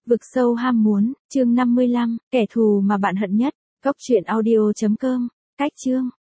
Vực sâu ham muốn, chương 55, kẻ thù mà bạn hận nhất. Cốc truyện audio.com, cách chương.